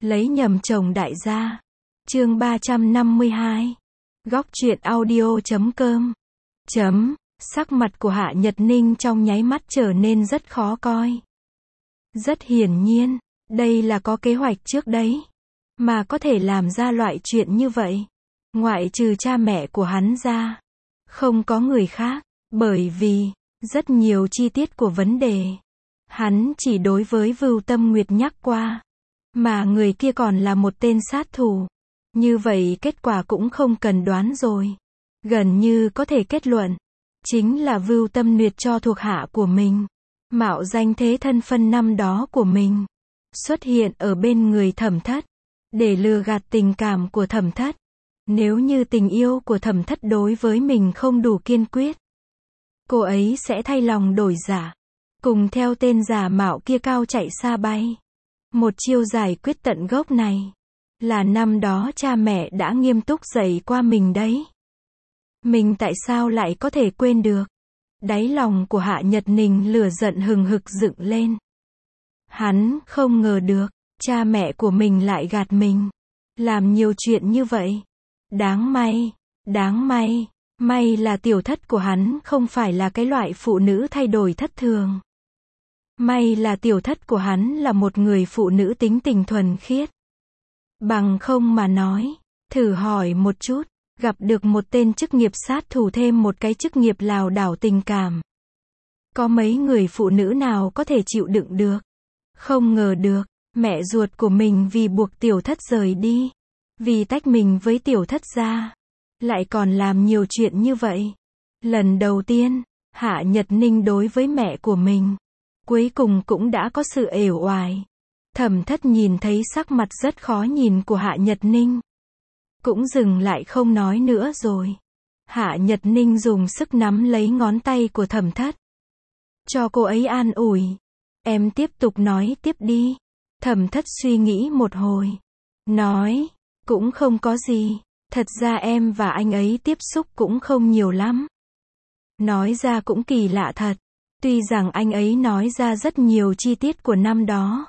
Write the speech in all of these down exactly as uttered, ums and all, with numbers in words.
Lấy nhầm chồng đại gia. Chương ba trăm năm mươi hai. Góc truyện audio chấm com. Chấm. Sắc mặt của Hạ Nhật Ninh trong nháy mắt trở nên rất khó coi. Rất hiển nhiên, đây là có kế hoạch trước đấy, mà có thể làm ra loại chuyện như vậy. Ngoại trừ cha mẹ của hắn ra, không có người khác, bởi vì, rất nhiều chi tiết của vấn đề, hắn chỉ đối với Vưu Tâm Nguyệt nhắc qua, mà người kia còn là một tên sát thủ. Như vậy kết quả cũng không cần đoán rồi. Gần như có thể kết luận, chính là Vưu Tâm Nguyệt cho thuộc hạ của mình, mạo danh thế thân phân năm đó của mình, xuất hiện ở bên người Thẩm Thất, để lừa gạt tình cảm của Thẩm Thất. Nếu như tình yêu của Thẩm Thất đối với mình không đủ kiên quyết, cô ấy sẽ thay lòng đổi dạ, cùng theo tên giả mạo kia cao chạy xa bay. Một chiêu giải quyết tận gốc này, là năm đó cha mẹ đã nghiêm túc dạy qua mình đấy. Mình tại sao lại có thể quên được? Đáy lòng của Hạ Nhật Ninh lửa giận hừng hực dựng lên. Hắn không ngờ được, cha mẹ của mình lại gạt mình, làm nhiều chuyện như vậy. Đáng may, đáng may, may là tiểu thất của hắn không phải là cái loại phụ nữ thay đổi thất thường. May là tiểu thất của hắn là một người phụ nữ tính tình thuần khiết. Bằng không mà nói, thử hỏi một chút, gặp được một tên chức nghiệp sát thủ thêm một cái chức nghiệp lảo đảo tình cảm, có mấy người phụ nữ nào có thể chịu đựng được? Không ngờ được, mẹ ruột của mình vì buộc tiểu thất rời đi, vì tách mình với tiểu thất ra, lại còn làm nhiều chuyện như vậy. Lần đầu tiên, Hạ Nhật Ninh đối với mẹ của mình, cuối cùng cũng đã có sự uể oải. Thẩm Thất nhìn thấy sắc mặt rất khó nhìn của Hạ Nhật Ninh, cũng dừng lại không nói nữa rồi. Hạ Nhật Ninh dùng sức nắm lấy ngón tay của Thẩm Thất, cho cô ấy an ủi. Em tiếp tục nói tiếp đi. Thẩm Thất suy nghĩ một hồi, nói, cũng không có gì, thật ra em và anh ấy tiếp xúc cũng không nhiều lắm. Nói ra cũng kỳ lạ thật, tuy rằng anh ấy nói ra rất nhiều chi tiết của năm đó,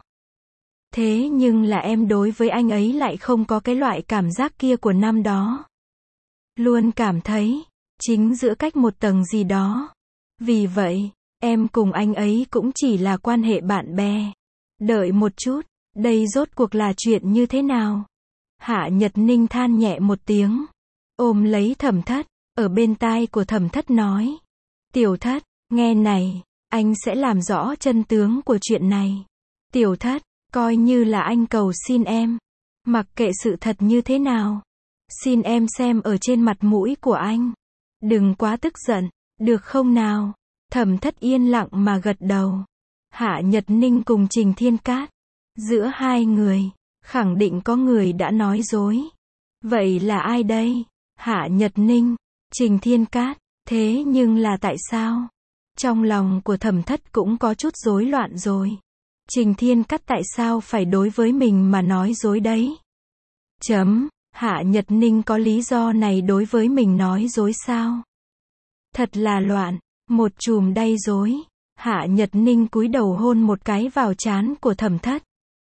thế nhưng là em đối với anh ấy lại không có cái loại cảm giác kia của năm đó. Luôn cảm thấy, chính giữa cách một tầng gì đó. Vì vậy, em cùng anh ấy cũng chỉ là quan hệ bạn bè. Đợi một chút, đây rốt cuộc là chuyện như thế nào? Hạ Nhật Ninh than nhẹ một tiếng, ôm lấy Thẩm Thất, ở bên tai của Thẩm Thất nói. Tiểu Thất, nghe này, anh sẽ làm rõ chân tướng của chuyện này. Tiểu Thất, coi như là anh cầu xin em, mặc kệ sự thật như thế nào, xin em xem ở trên mặt mũi của anh, đừng quá tức giận, được không nào? Thẩm Thất yên lặng mà gật đầu. Hạ Nhật Ninh cùng Trình Thiên Cát, giữa hai người, khẳng định có người đã nói dối. Vậy là ai đây? Hạ Nhật Ninh, Trình Thiên Cát, thế nhưng là tại sao? Trong lòng của Thẩm Thất cũng có chút rối loạn rồi. Trình Thiên Cát tại sao phải đối với mình mà nói dối đấy? Chấm, Hạ Nhật Ninh có lý do này đối với mình nói dối sao? Thật là loạn, một chùm đay dối. Hạ Nhật Ninh cúi đầu hôn một cái vào trán của Thẩm Thất,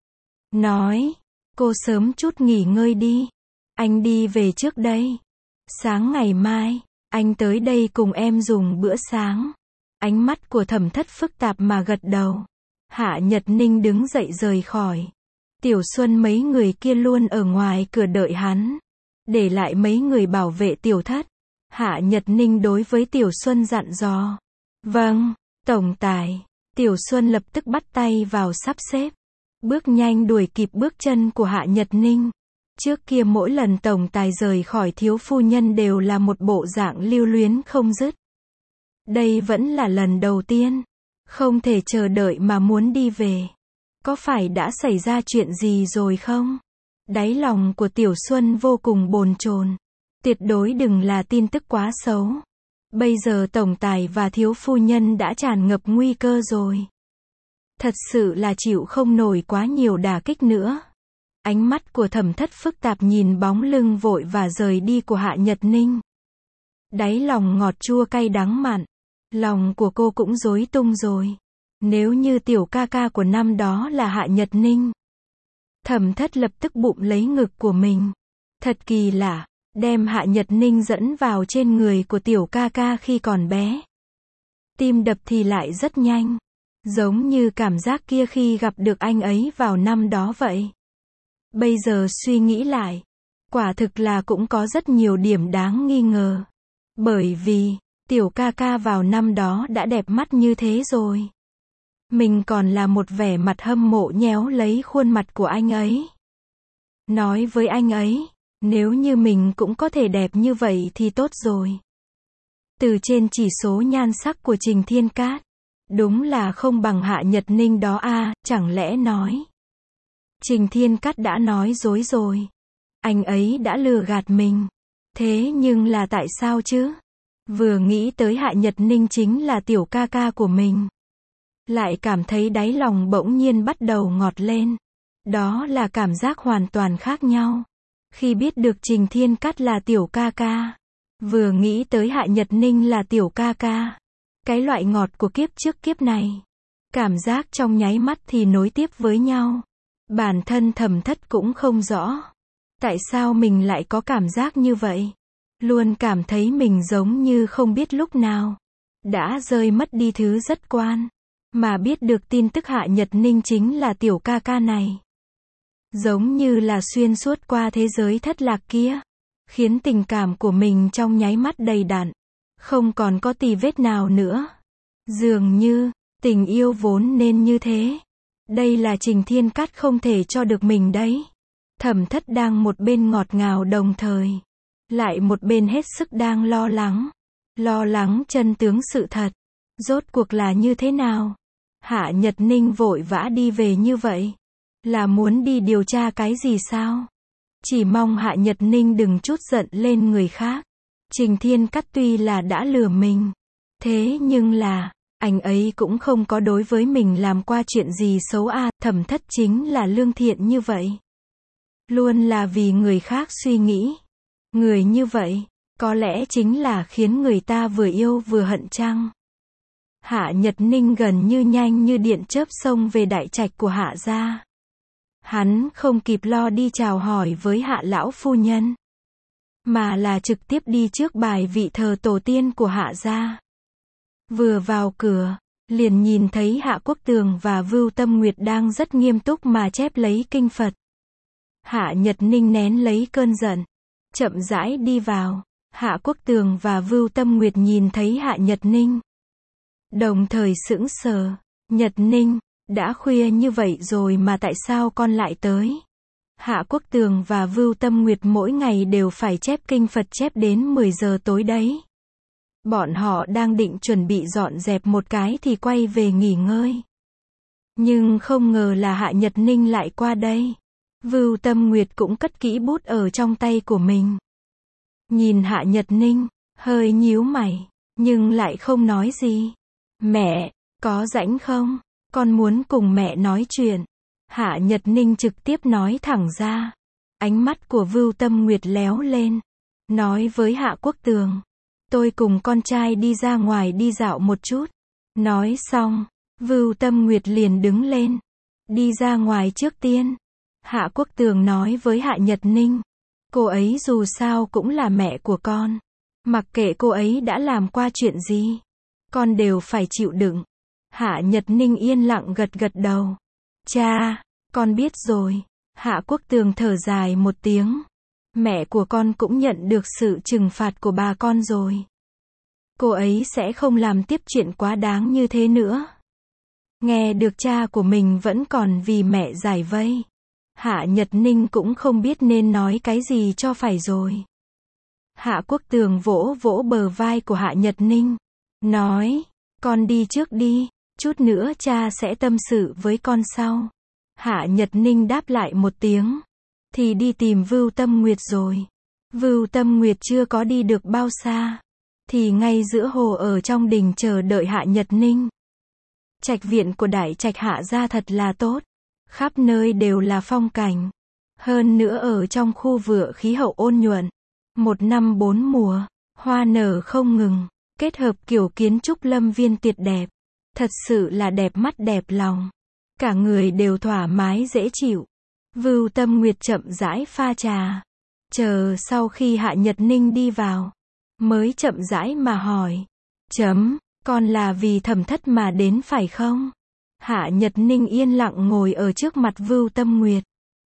nói, cô sớm chút nghỉ ngơi đi, anh đi về trước đây. Sáng ngày mai, anh tới đây cùng em dùng bữa sáng. Ánh mắt của Thẩm Thất phức tạp mà gật đầu. Hạ Nhật Ninh đứng dậy rời khỏi. Tiểu Xuân mấy người kia luôn ở ngoài cửa đợi hắn, để lại mấy người bảo vệ Tiểu Thất. Hạ Nhật Ninh đối với Tiểu Xuân dặn dò. Vâng, tổng tài. Tiểu Xuân lập tức bắt tay vào sắp xếp, bước nhanh đuổi kịp bước chân của Hạ Nhật Ninh. Trước kia mỗi lần tổng tài rời khỏi thiếu phu nhân đều là một bộ dạng lưu luyến không dứt. Đây vẫn là lần đầu tiên, không thể chờ đợi mà muốn đi về. Có phải đã xảy ra chuyện gì rồi không? Đáy lòng của Tiểu Xuân vô cùng bồn chồn. Tuyệt đối đừng là tin tức quá xấu. Bây giờ tổng tài và thiếu phu nhân đã tràn ngập nguy cơ rồi. Thật sự là chịu không nổi quá nhiều đả kích nữa. Ánh mắt của Thẩm Thất phức tạp nhìn bóng lưng vội và rời đi của Hạ Nhật Ninh. Đáy lòng ngọt chua cay đắng mặn. Lòng của cô cũng rối tung rồi. Nếu như tiểu ca ca của năm đó là Hạ Nhật Ninh, Thẩm Thất lập tức bụng lấy ngực của mình. Thật kỳ lạ, đem Hạ Nhật Ninh dẫn vào trên người của tiểu ca ca khi còn bé. Tim đập thì lại rất nhanh. Giống như cảm giác kia khi gặp được anh ấy vào năm đó vậy. Bây giờ suy nghĩ lại, quả thực là cũng có rất nhiều điểm đáng nghi ngờ. Bởi vì, tiểu ca ca vào năm đó đã đẹp mắt như thế rồi. Mình còn là một vẻ mặt hâm mộ nhéo lấy khuôn mặt của anh ấy. Nói với anh ấy, nếu như mình cũng có thể đẹp như vậy thì tốt rồi. Từ trên chỉ số nhan sắc của Trình Thiên Cát, đúng là không bằng Hạ Nhật Ninh đó a, chẳng lẽ nói. Trình Thiên Cát đã nói dối rồi. Anh ấy đã lừa gạt mình. Thế nhưng là tại sao chứ? Vừa nghĩ tới Hạ Nhật Ninh chính là tiểu ca ca của mình. Lại cảm thấy đáy lòng bỗng nhiên bắt đầu ngọt lên. Đó là cảm giác hoàn toàn khác nhau. Khi biết được Trình Thiên Cát là tiểu ca ca. Vừa nghĩ tới Hạ Nhật Ninh là tiểu ca ca. Cái loại ngọt của kiếp trước kiếp này. Cảm giác trong nháy mắt thì nối tiếp với nhau. Bản thân Thẩm Thất cũng không rõ. Tại sao mình lại có cảm giác như vậy? Luôn cảm thấy mình giống như không biết lúc nào. Đã rơi mất đi thứ rất quan. Mà biết được tin tức Hạ Nhật Ninh chính là tiểu ca ca này. Giống như là xuyên suốt qua thế giới thất lạc kia. Khiến tình cảm của mình trong nháy mắt đầy đặn. Không còn có tì vết nào nữa. Dường như, tình yêu vốn nên như thế. Đây là Trình Thiên Cát không thể cho được mình đấy. Thẩm Thất đang một bên ngọt ngào đồng thời. Lại một bên hết sức đang lo lắng. Lo lắng chân tướng sự thật. Rốt cuộc là như thế nào? Hạ Nhật Ninh vội vã đi về như vậy. Là muốn đi điều tra cái gì sao? Chỉ mong Hạ Nhật Ninh đừng chút giận lên người khác. Trình Thiên Cát tuy là đã lừa mình. Thế nhưng là, anh ấy cũng không có đối với mình làm qua chuyện gì xấu a. Thẩm Thất chính là lương thiện như vậy. Luôn là vì người khác suy nghĩ. Người như vậy, có lẽ chính là khiến người ta vừa yêu vừa hận chăng? Hạ Nhật Ninh gần như nhanh như điện chớp xông về đại trạch của Hạ gia. Hắn không kịp lo đi chào hỏi với Hạ lão phu nhân. Mà là trực tiếp đi trước bài vị thờ tổ tiên của Hạ gia. Vừa vào cửa, liền nhìn thấy Hạ Quốc Tường và Vưu Tâm Nguyệt đang rất nghiêm túc mà chép lấy kinh Phật. Hạ Nhật Ninh nén lấy cơn giận. Chậm rãi đi vào. Hạ Quốc Tường và Vưu Tâm Nguyệt nhìn thấy Hạ Nhật Ninh. Đồng thời sững sờ. Nhật Ninh, đã khuya như vậy rồi mà tại sao con lại tới? Hạ Quốc Tường và Vưu Tâm Nguyệt mỗi ngày đều phải chép kinh Phật chép đến mười giờ tối đấy. Bọn họ đang định chuẩn bị dọn dẹp một cái thì quay về nghỉ ngơi. Nhưng không ngờ là Hạ Nhật Ninh lại qua đây. Vưu Tâm Nguyệt cũng cất kỹ bút ở trong tay của mình. Nhìn Hạ Nhật Ninh, hơi nhíu mày, nhưng lại không nói gì. Mẹ, có rảnh không? Con muốn cùng mẹ nói chuyện. Hạ Nhật Ninh trực tiếp nói thẳng ra. Ánh mắt của Vưu Tâm Nguyệt léo lên. Nói với Hạ Quốc Tường. Tôi cùng con trai đi ra ngoài đi dạo một chút. Nói xong, Vưu Tâm Nguyệt liền đứng lên. Đi ra ngoài trước tiên. Hạ Quốc Tường nói với Hạ Nhật Ninh. Cô ấy dù sao cũng là mẹ của con. Mặc kệ cô ấy đã làm qua chuyện gì, con đều phải chịu đựng. Hạ Nhật Ninh yên lặng gật gật đầu. Cha, con biết rồi. Hạ Quốc Tường thở dài một tiếng. Mẹ của con cũng nhận được sự trừng phạt của bà con rồi. Cô ấy sẽ không làm tiếp chuyện quá đáng như thế nữa. Nghe được cha của mình vẫn còn vì mẹ giải vây. Hạ Nhật Ninh cũng không biết nên nói cái gì cho phải rồi. Hạ Quốc Tường vỗ vỗ bờ vai của Hạ Nhật Ninh. Nói, con đi trước đi, chút nữa cha sẽ tâm sự với con sau. Hạ Nhật Ninh đáp lại một tiếng. Thì đi tìm Vưu Tâm Nguyệt rồi. Vưu Tâm Nguyệt chưa có đi được bao xa. Thì ngay giữa hồ ở trong đình chờ đợi Hạ Nhật Ninh. Trạch viện của đại trạch Hạ gia thật là tốt. Khắp nơi đều là phong cảnh. Hơn nữa ở trong khu vựa khí hậu ôn nhuận. Một năm bốn mùa, hoa nở không ngừng. Kết hợp kiểu kiến trúc lâm viên tuyệt đẹp. Thật sự là đẹp mắt đẹp lòng. Cả người đều thoải mái dễ chịu. Vưu Tâm Nguyệt chậm rãi pha trà. Chờ sau khi Hạ Nhật Ninh đi vào, mới chậm rãi mà hỏi. Chấm, con là vì Thẩm Thất mà đến phải không? Hạ Nhật Ninh yên lặng ngồi ở trước mặt Vưu Tâm Nguyệt.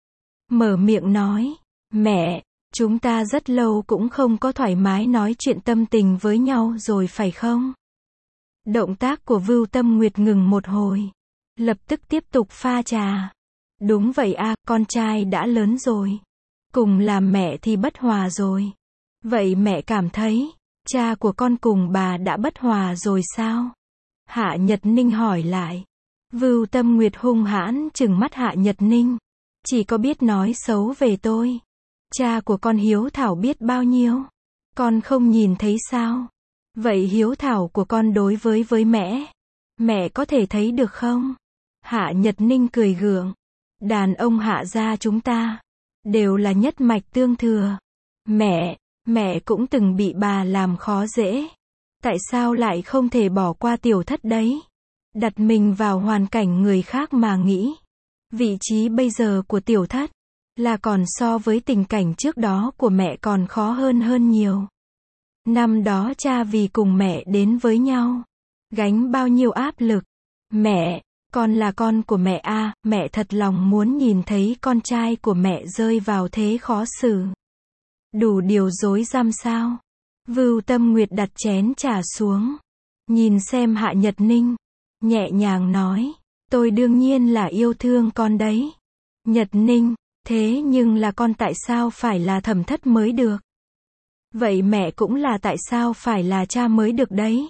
Mở miệng nói. Mẹ, chúng ta rất lâu cũng không có thoải mái nói chuyện tâm tình với nhau rồi phải không? Động tác của Vưu Tâm Nguyệt ngừng một hồi. Lập tức tiếp tục pha trà. Đúng vậy à, con trai đã lớn rồi. Cùng làm mẹ thì bất hòa rồi. Vậy mẹ cảm thấy, cha của con cùng bà đã bất hòa rồi sao? Hạ Nhật Ninh hỏi lại. Vưu Tâm Nguyệt hung hãn trừng mắt Hạ Nhật Ninh. Chỉ có biết nói xấu về tôi. Cha của con hiếu thảo biết bao nhiêu. Con không nhìn thấy sao? Vậy hiếu thảo của con đối với với mẹ, mẹ có thể thấy được không? Hạ Nhật Ninh cười gượng. Đàn ông Hạ gia chúng ta đều là nhất mạch tương thừa. Mẹ, mẹ cũng từng bị bà làm khó dễ. Tại sao lại không thể bỏ qua Tiểu Thất đấy? Đặt mình vào hoàn cảnh người khác mà nghĩ. Vị trí bây giờ của Tiểu Thất là còn so với tình cảnh trước đó của mẹ còn khó hơn hơn nhiều. Năm đó cha vì cùng mẹ đến với nhau, gánh bao nhiêu áp lực. Mẹ, con là con của mẹ a, mẹ thật lòng muốn nhìn thấy con trai của mẹ rơi vào thế khó xử. Đủ điều rối rắm sao? Vưu Tâm Nguyệt đặt chén trà xuống, nhìn xem Hạ Nhật Ninh, nhẹ nhàng nói, tôi đương nhiên là yêu thương con đấy. Nhật Ninh, thế nhưng là con tại sao phải là Thẩm Thất mới được? Vậy mẹ cũng là tại sao phải là cha mới được đấy?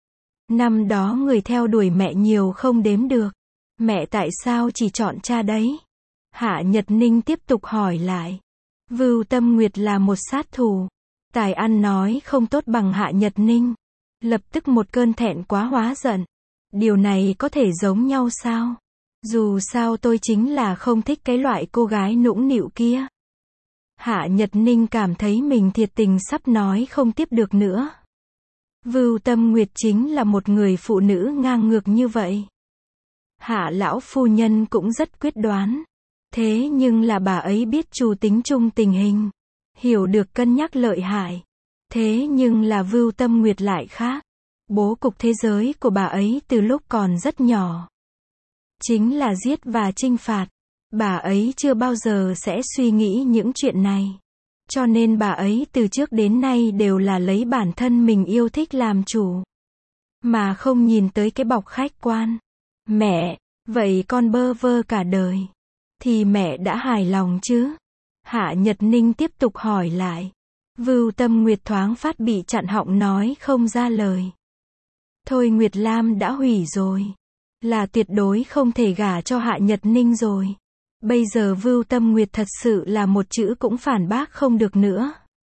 Năm đó người theo đuổi mẹ nhiều không đếm được. Mẹ tại sao chỉ chọn cha đấy? Hạ Nhật Ninh tiếp tục hỏi lại. Vưu Tâm Nguyệt là một sát thủ. Tài ăn nói không tốt bằng Hạ Nhật Ninh. Lập tức một cơn thẹn quá hóa giận. Điều này có thể giống nhau sao? Dù sao tôi chính là không thích cái loại cô gái nũng nịu kia. Hạ Nhật Ninh cảm thấy mình thiệt tình sắp nói không tiếp được nữa. Vưu Tâm Nguyệt chính là một người phụ nữ ngang ngược như vậy. Hạ lão phu nhân cũng rất quyết đoán. Thế nhưng là bà ấy biết trù tính chung tình hình. Hiểu được cân nhắc lợi hại. Thế nhưng là Vưu Tâm Nguyệt lại khác. Bố cục thế giới của bà ấy từ lúc còn rất nhỏ chính là giết và trinh phạt. Bà ấy chưa bao giờ sẽ suy nghĩ những chuyện này. Cho nên bà ấy từ trước đến nay đều là lấy bản thân mình yêu thích làm chủ. Mà không nhìn tới cái bọc khách quan. Mẹ, vậy con bơ vơ cả đời. Thì mẹ đã hài lòng chứ? Hạ Nhật Ninh tiếp tục hỏi lại. Vưu Tâm Nguyệt thoáng phát bị chặn họng nói không ra lời. Thôi Nguyệt Lam đã hủy rồi. Là tuyệt đối không thể gả cho Hạ Nhật Ninh rồi. Bây giờ Vưu Tâm Nguyệt thật sự là một chữ cũng phản bác không được nữa.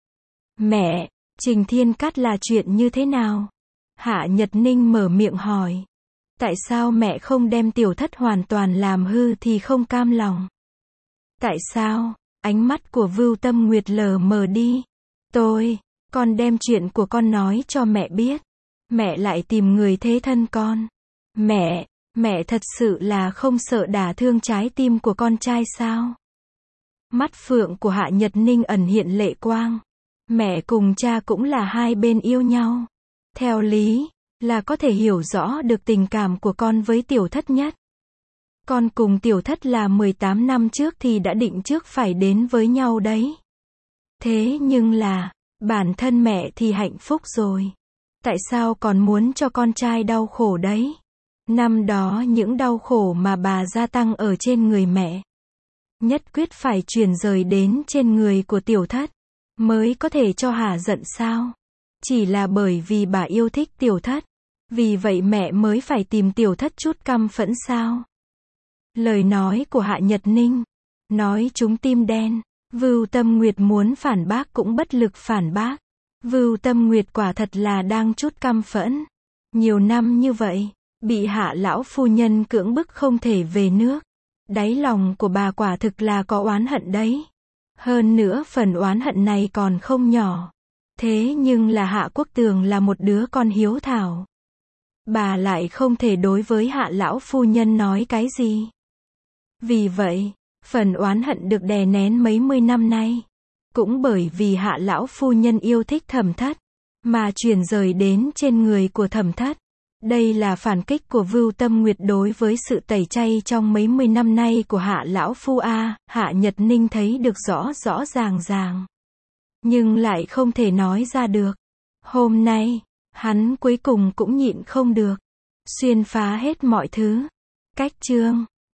Mẹ, Trình Thiên Cát là chuyện như thế nào? Hạ Nhật Ninh mở miệng hỏi. Tại sao mẹ không đem Tiểu Thất hoàn toàn làm hư thì không cam lòng? Tại sao? Ánh mắt của Vưu Tâm Nguyệt lờ mờ đi. Tôi, con đem chuyện của con nói cho mẹ biết. Mẹ lại tìm người thế thân con. Mẹ, mẹ thật sự là không sợ đả thương trái tim của con trai sao? Mắt phượng của Hạ Nhật Ninh ẩn hiện lệ quang. Mẹ cùng cha cũng là hai bên yêu nhau. Theo lý, là có thể hiểu rõ được tình cảm của con với Tiểu Thất nhất. Con cùng Tiểu Thất là mười tám năm trước thì đã định trước phải đến với nhau đấy. Thế nhưng là, bản thân mẹ thì hạnh phúc rồi. Tại sao còn muốn cho con trai đau khổ đấy? Năm đó những đau khổ mà bà gia tăng ở trên người mẹ, nhất quyết phải chuyển rời đến trên người của Tiểu Thất, mới có thể cho hả giận sao? Chỉ là bởi vì bà yêu thích Tiểu Thất, vì vậy mẹ mới phải tìm Tiểu Thất chút căm phẫn sao? Lời nói của Hạ Nhật Ninh, nói trúng tim đen. Vưu Tâm Nguyệt muốn phản bác cũng bất lực phản bác. Vưu Tâm Nguyệt quả thật là đang chút căm phẫn. Nhiều năm như vậy, bị Hạ lão phu nhân cưỡng bức không thể về nước. Đáy lòng của bà quả thực là có oán hận đấy. Hơn nữa phần oán hận này còn không nhỏ. Thế nhưng là Hạ Quốc Tường là một đứa con hiếu thảo. Bà lại không thể đối với Hạ lão phu nhân nói cái gì. Vì vậy, Phần oán hận được đè nén mấy mươi năm nay, cũng bởi vì Hạ lão phu nhân yêu thích Thẩm Thất, mà chuyển rời đến trên người của Thẩm Thất. Đây là phản kích của Vưu Tâm Nguyệt đối với sự tẩy chay trong mấy mươi năm nay của Hạ lão phu a. Hạ Nhật Ninh thấy được rõ rõ ràng ràng, nhưng lại không thể nói ra được. Hôm nay, hắn cuối cùng cũng nhịn không được, xuyên phá hết mọi thứ. Cách chương